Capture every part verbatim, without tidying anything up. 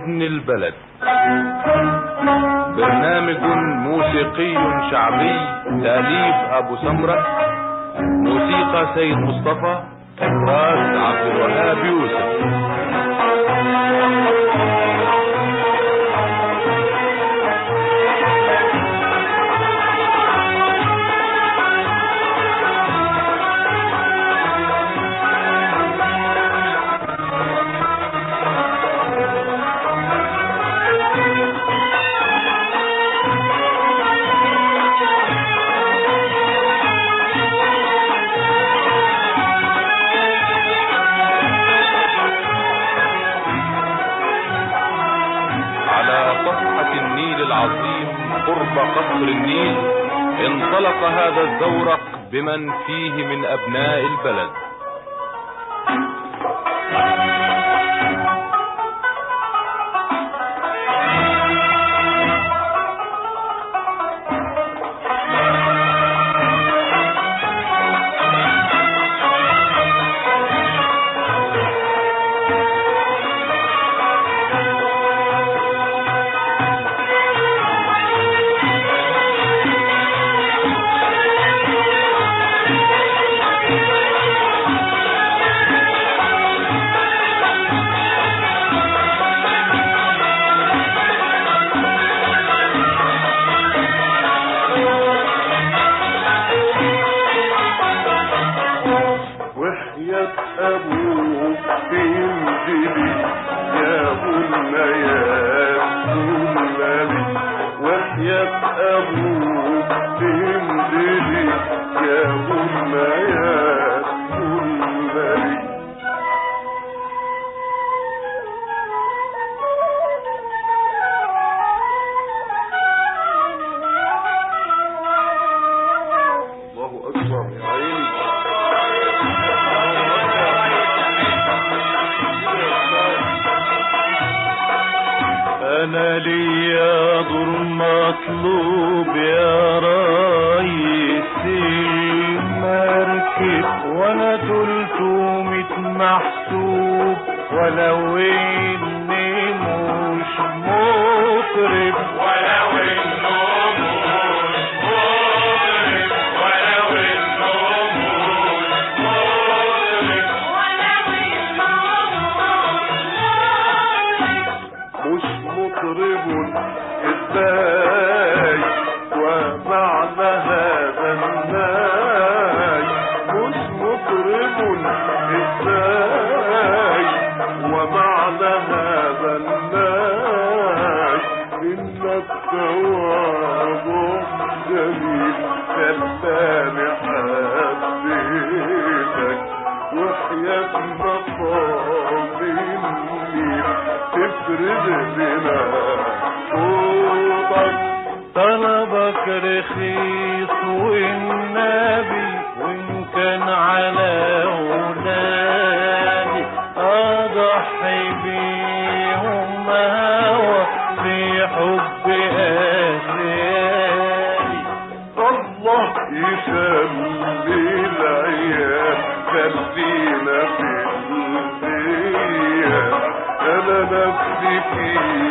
ابن البلد، برنامج موسيقي شعبي تأليف ابو سمرة، موسيقى سيد مصطفى، اخراج عبد الوهاب يوسف. قرب قصر النيل انطلق هذا الزورق بمن فيه من ابناء البلد. أنا ليا دور مطلوب يا ريس المركب، وأنا تلتمية محسوب، ولو إني مش مطرب، ولو إنه مش مطرب، ولو إنه مش مطرب، مش مطرب ازاي ومعنى هذا الناي، مش مطرب ازاي ومعنى هذا الناي، انك توابع جميل خلاني حبيتك، وحياة مقام النيل تفرد لنا صوتك. طلبك رخيص والنبي، وإن كان على أولادي أضحي بيهم هوى في حب أسيادي. الله يخلي العيال خلينا في البيت، أنا نفسي في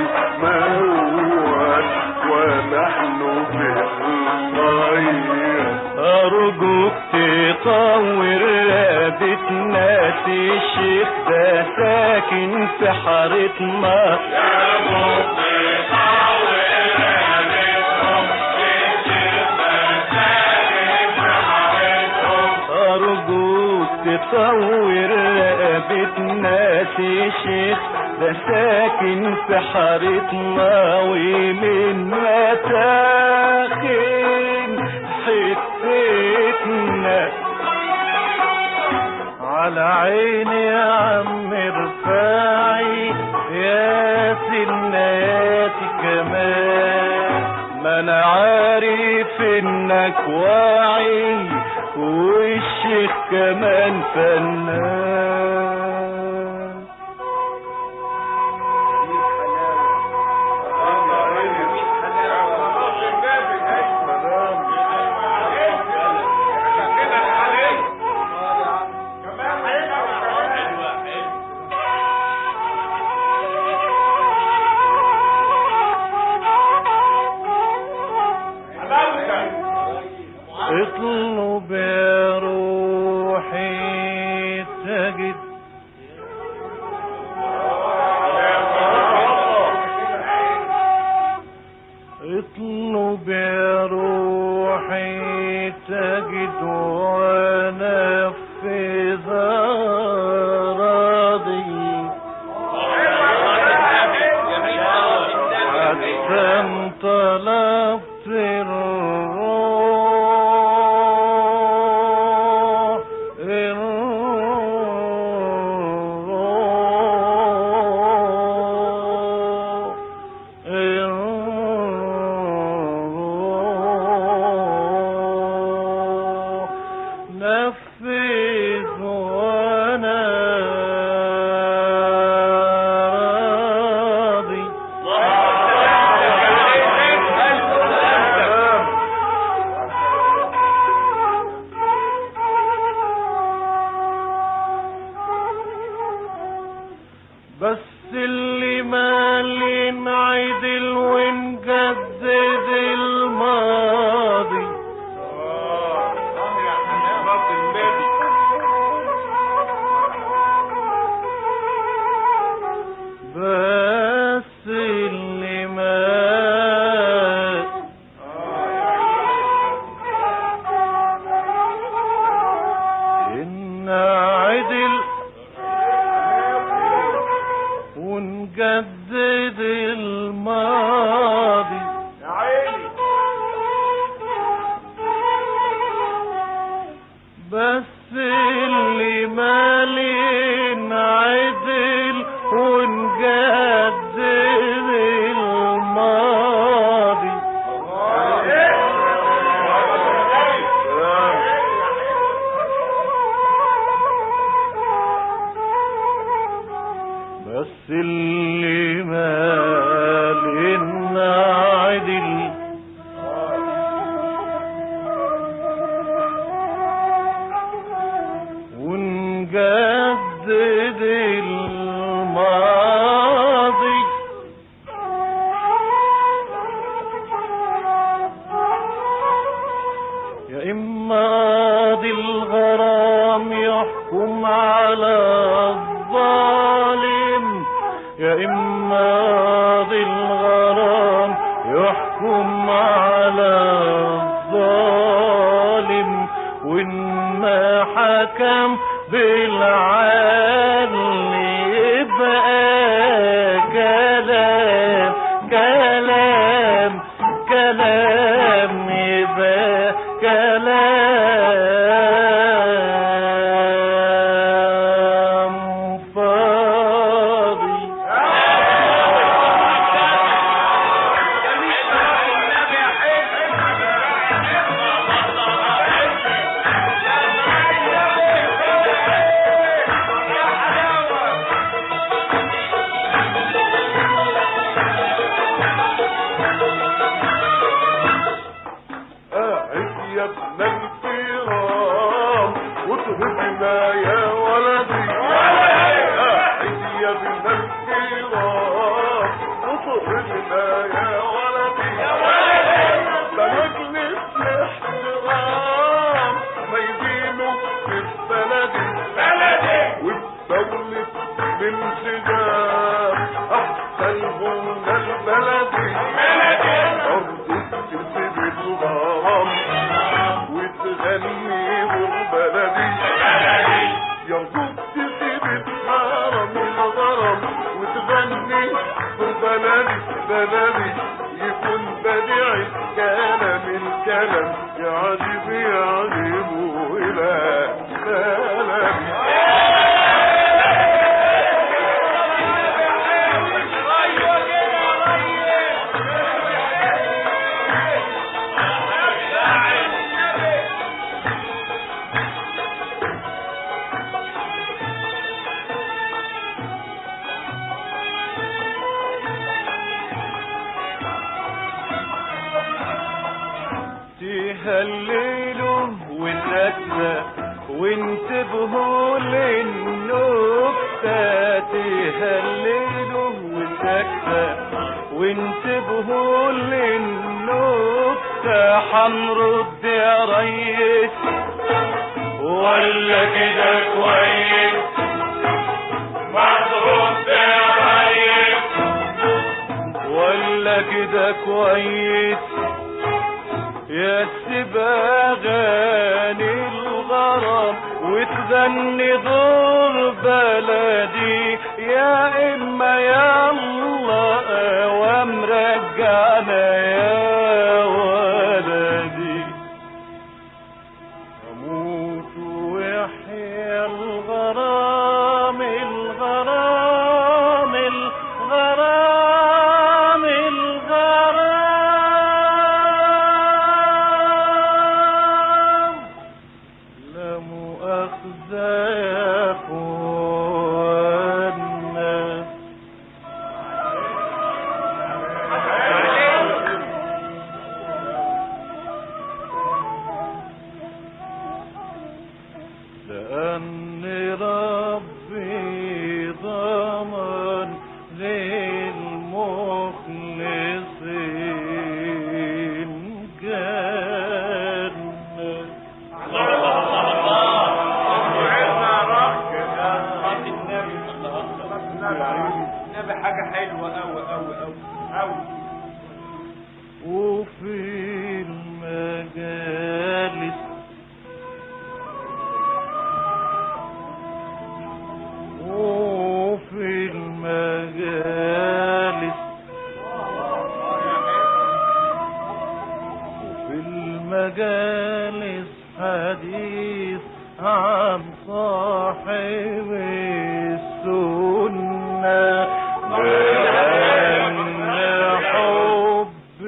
موال ونحن في الخير. أرجوك تطور رقبتنا، الشيخ ده ساكن في حارتنا. يا رب تطور رقبتهم، الشيخ ده ساكن في حارتهم. أرجوك تطور رقبتنا، الشيخ ده ساكن في حارتنا، ومن متاخن حتتنا. على عيني يا عم رفاعي، يا سناتي كمان، ما انا عارف انك واعي، والشيخ كمان فنان. اطلب يا روحي تجد اطلب يا روحي تجد ونفذ راضي حتى طلبت الروح الروح الروح نفذ وانا راضي بس اللي مالي نعدل ونجدد الماضي بس اللي مال إن عدل ونجدد الماضي يا عيني بس اللي مالي نعدل ونجدد الماضي بس اللي مالي نعدل ونجدد الماضي يا إما قاضي الغرام يحكم على الظالم يا إما قاضي الغرام يحكم على الظالم وإن ما حكم بالعدل يبقى كلام كلام كلام يبقى كلام فاضي قاعد يا ابن الكرام وتهبنا يا ولدي قاعد يا ابن الكرام وتهبنا يا ولدي ده مجلس الاحترام ما يدينه في بلدي وبدولة الانسجام احسن هنا البلدي ارض تسيب الغرام وتغني بلدي يرجوك تسيب الحرم الغرام وتغني بلدي بلدي يكون بديع الكلام الكلام يعجب يعجب الى بلدي تهللوا والنكتة وانتبهوا للنكتة تهللوا والنكتة وانتبهوا للنكتة حنرد يا ريس ولا كده كويس ما ترد يا ريس ولا كده كويس يا سيبها اغاني الغرام وتغني دور بلدي يا اما يلا اوام رجعنا يا ولدي اموت ويحيى الغرام الغرام الغرام الغرام لا مؤاخذة يا اخوانا لأن ربي ضمن للمخلصين جنة النبي حاجة حلوة أوي أوي أوي أوي. وفي المجالس وفي المجالس وفي المجالس حديث عن صاحب السنة لأن حب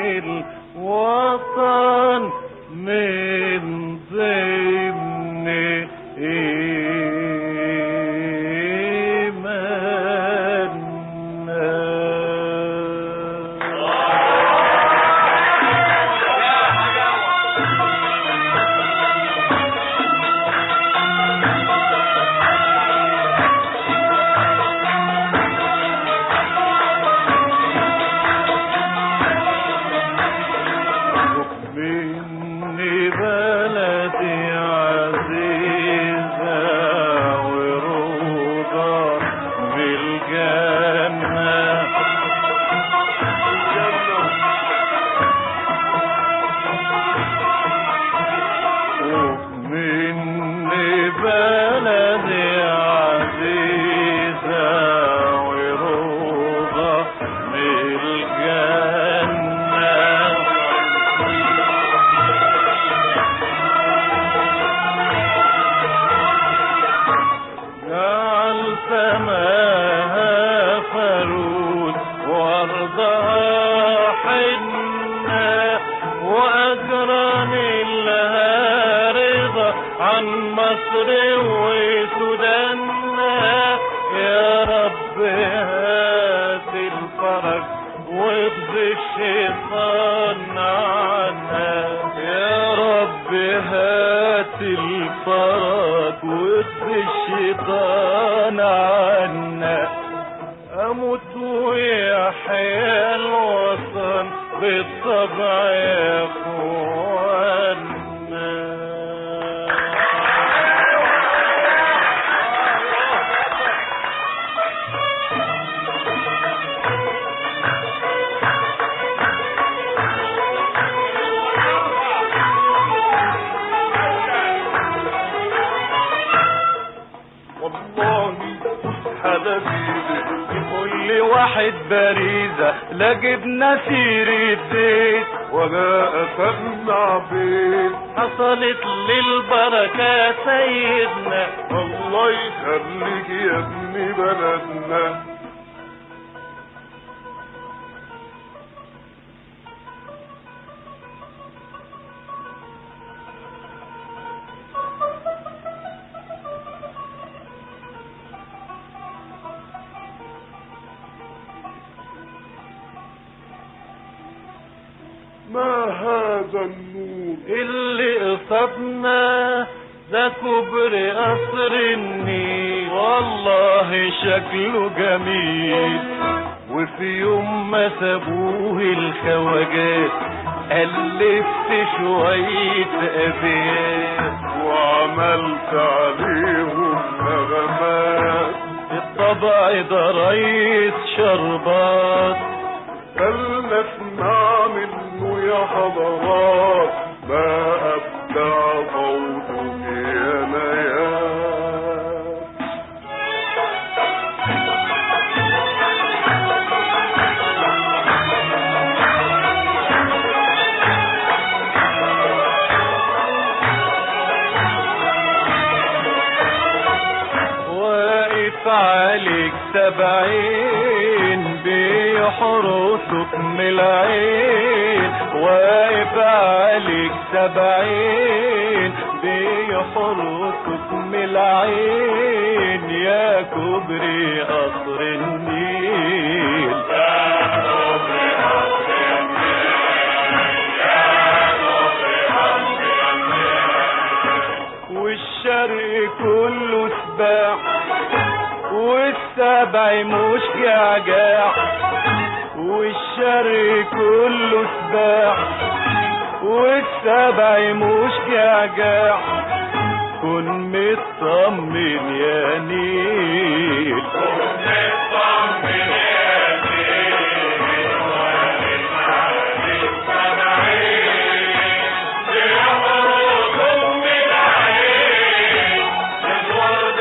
الوطن من ضمن عن مصر وسوداننا يا رب هات الفرج واخذ الشيطان عنا يا رب هات الفرج واخذ الشيطان عنا اموت ويحيى الوطن بالطبع يا اخوانا. والله حبيبي لكل واحد باريزة لا جبنا سيرة بيت ولا أسمع بيت حصلت للبركة سيدنا الله يخليك يا ابن بلدنا. ما هذا النور اللي قصدنا ده كبر قصر النيل والله شكله جميل وفي يوم ما سابوه الخواجات ألفت شوية أبيات وعملت عليهم نغمات. الطبع ده ريس شربات خلنا اسمع منه يا حضرات ما أبدع صوته يا نيات. عليك سبعين بيحرسك من العين، واقف عليك سبعين بيحرسك من العين، يا كوبري قصر النيل يا كوبري قصر النيل يا كوبري قصر النيل. والشرق كله سباع والسبع مش جعجاع، والشرق كله سباع والسبع مش جعجاع، كن مطمن يا نيل كن مطمن يا نيل. وقت عليك سبعين بيحرسهم من العين، الورد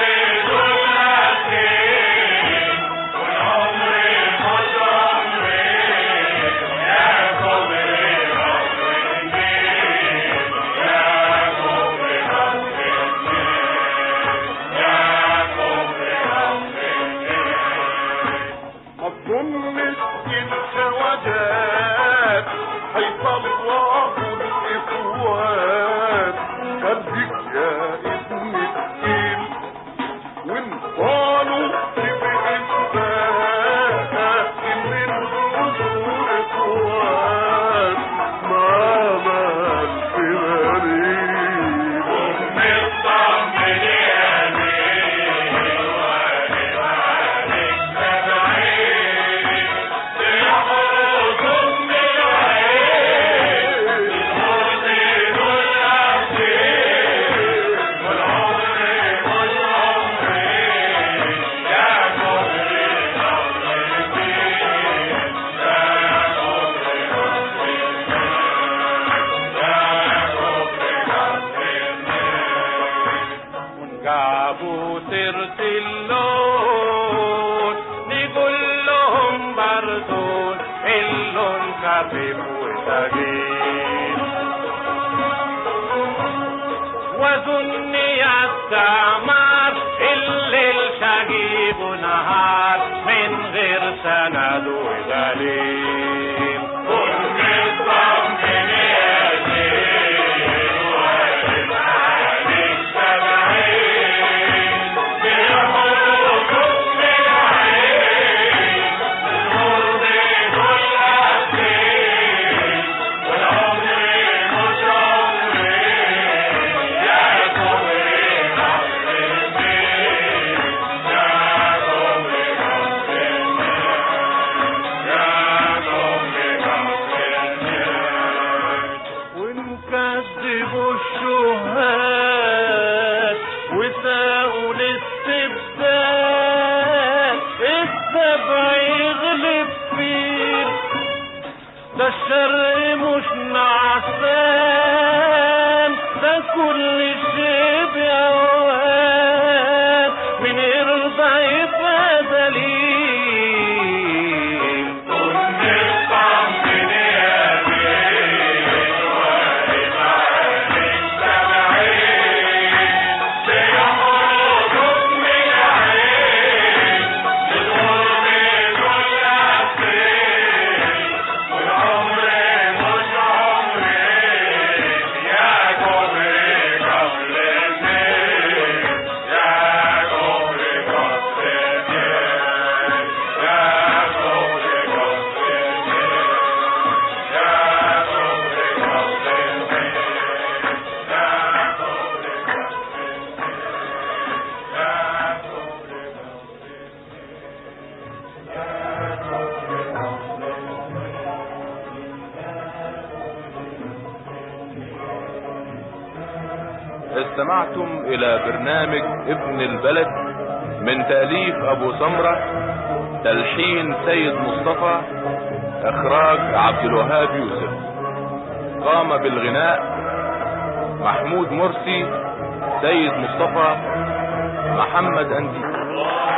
جابوا سيرة اللون نقول لهم برضون اللون خفيف وثقيل، وظن يستعمر الليل شقيق ونهار من غير سند ودليل. كن مطمن يا زين وقف عليك سبعين بيحرسهم من العين، الورد كل أسير والعمر مش عمرين، يا كوبري قصر النيل يا كوبري قصر النيل يا كوبري قصر النيل. ونكذبوا الشهاد وساقوا للسبتان، السبع يغلب فيه ده الشرق مش نعسان، ده كل شيء بأوان من يرضى يبقى دليل. كن مطمن يا زين وقف عليك سبعين بيحرسهم من العين، الورد كل أسير والعمر مش عمرين، يا كوبري قصر النيل استمعتم الى برنامج ابن البلد من تأليف ابو سمرة، تلحين سيد مصطفى، اخراج عبد الوهاب يوسف. قام بالغناء محمود مرسي، سيد مصطفى، محمد اندي.